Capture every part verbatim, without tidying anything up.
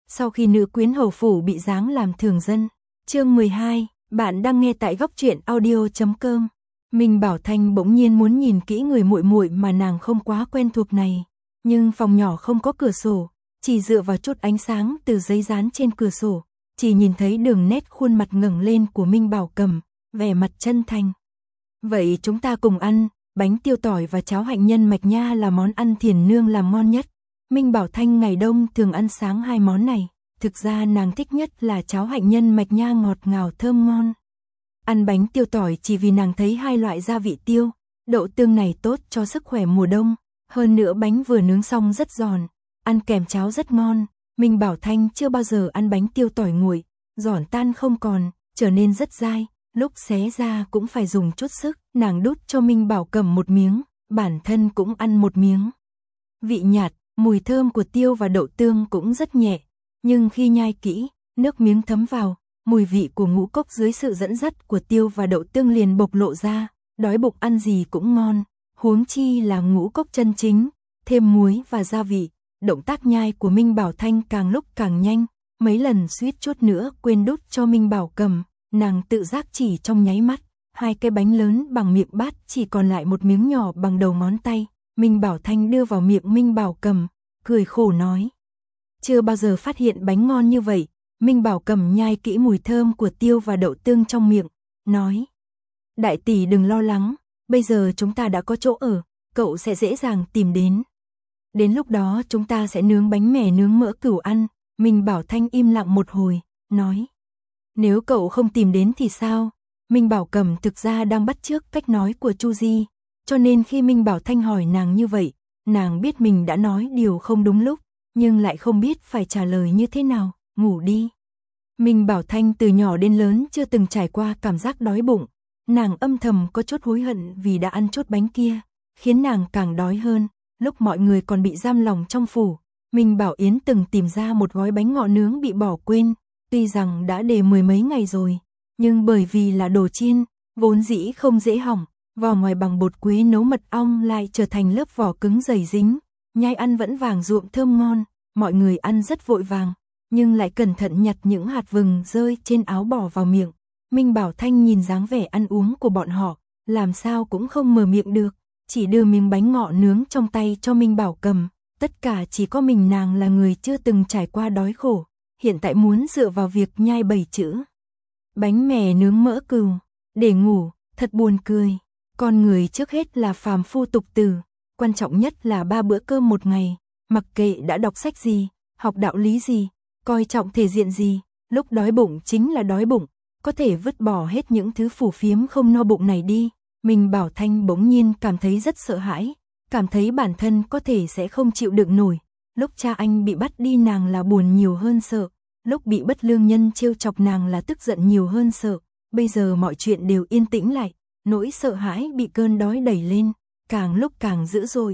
sau khi nữ quyến hầu phủ bị giáng làm thường dân. Chương mười hai, bạn đang nghe tại góc truyện audio chấm com. Minh Bảo Thanh bỗng nhiên muốn nhìn kỹ người muội muội mà nàng không quá quen thuộc này, nhưng phòng nhỏ không có cửa sổ, chỉ dựa vào chút ánh sáng từ giấy dán trên cửa sổ, chỉ nhìn thấy đường nét khuôn mặt ngẩng lên của Minh Bảo Cầm, vẻ mặt chân thành. Vậy chúng ta cùng ăn, bánh tiêu tỏi và cháo hạnh nhân mạch nha là món ăn Thiền nương làm ngon nhất. Minh Bảo Thanh ngày đông thường ăn sáng hai món này, thực ra nàng thích nhất là cháo hạnh nhân mạch nha ngọt ngào thơm ngon. Ăn bánh tiêu tỏi chỉ vì nàng thấy hai loại gia vị tiêu, đậu tương này tốt cho sức khỏe mùa đông, hơn nữa bánh vừa nướng xong rất giòn, ăn kèm cháo rất ngon. Minh Bảo Thanh chưa bao giờ ăn bánh tiêu tỏi nguội, giòn tan không còn, trở nên rất dai, lúc xé ra cũng phải dùng chút sức. Nàng đút cho Minh Bảo Cầm một miếng, bản thân cũng ăn một miếng. Vị nhạt, mùi thơm của tiêu và đậu tương cũng rất nhẹ, nhưng khi nhai kỹ, nước miếng thấm vào, mùi vị của ngũ cốc dưới sự dẫn dắt của tiêu và đậu tương liền bộc lộ ra, đói bụng ăn gì cũng ngon, huống chi là ngũ cốc chân chính, thêm muối và gia vị. Động tác nhai của Minh Bảo Thanh càng lúc càng nhanh, mấy lần suýt chút nữa quên đút cho Minh Bảo Cầm, nàng tự giác chỉ trong nháy mắt, hai cái bánh lớn bằng miệng bát chỉ còn lại một miếng nhỏ bằng đầu ngón tay. Minh Bảo Thanh đưa vào miệng Minh Bảo Cầm, cười khổ nói: chưa bao giờ phát hiện bánh ngon như vậy. Minh Bảo Cầm nhai kỹ mùi thơm của tiêu và đậu tương trong miệng, nói: đại tỷ đừng lo lắng, bây giờ chúng ta đã có chỗ ở, cậu sẽ dễ dàng tìm đến. Đến lúc đó chúng ta sẽ nướng bánh mẻ nướng mỡ cừu ăn. Minh Bảo Thanh im lặng một hồi, nói: nếu cậu không tìm đến thì sao? Minh Bảo Cầm thực ra đang bắt chước cách nói của Chu Di, cho nên khi Minh Bảo Thanh hỏi nàng như vậy, nàng biết mình đã nói điều không đúng lúc, nhưng lại không biết phải trả lời như thế nào. Ngủ đi. Minh Bảo Thanh từ nhỏ đến lớn chưa từng trải qua cảm giác đói bụng, nàng âm thầm có chút hối hận vì đã ăn chốt bánh kia, khiến nàng càng đói hơn. Lúc mọi người còn bị giam lòng trong phủ, Minh Bảo Yến từng tìm ra một gói bánh ngọ nướng bị bỏ quên, tuy rằng đã để mười mấy ngày rồi, nhưng bởi vì là đồ chiên, vốn dĩ không dễ hỏng, vỏ ngoài bằng bột quế nấu mật ong lại trở thành lớp vỏ cứng dày dính, nhai ăn vẫn vàng ruộm thơm ngon. Mọi người ăn rất vội vàng, nhưng lại cẩn thận nhặt những hạt vừng rơi trên áo bỏ vào miệng. Minh Bảo Thanh nhìn dáng vẻ ăn uống của bọn họ, làm sao cũng không mở miệng được, chỉ đưa miếng bánh ngọ nướng trong tay cho Minh Bảo Cầm. Tất cả chỉ có mình nàng là người chưa từng trải qua đói khổ, hiện tại muốn dựa vào việc nhai bảy chữ bánh mè nướng mỡ cừu để ngủ, thật buồn cười. Con người trước hết là phàm phu tục tử, quan trọng nhất là ba bữa cơm một ngày, mặc kệ đã đọc sách gì, học đạo lý gì, coi trọng thể diện gì, lúc đói bụng chính là đói bụng, có thể vứt bỏ hết những thứ phù phiếm không no bụng này đi. Minh Bảo Thanh bỗng nhiên cảm thấy rất sợ hãi, cảm thấy bản thân có thể sẽ không chịu đựng nổi. Lúc cha anh bị bắt đi nàng là buồn nhiều hơn sợ, lúc bị bất lương nhân trêu chọc nàng là tức giận nhiều hơn sợ, bây giờ mọi chuyện đều yên tĩnh lại, nỗi sợ hãi bị cơn đói đẩy lên, càng lúc càng dữ dội.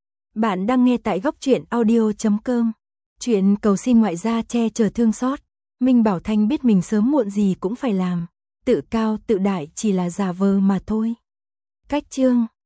Bạn đang nghe tại góc truyện audio chấm com. Chuyện cầu xin ngoại gia che chở thương xót. Minh Bảo Thanh biết mình sớm muộn gì cũng phải làm, tự cao tự đại chỉ là giả vờ mà thôi. Cách chương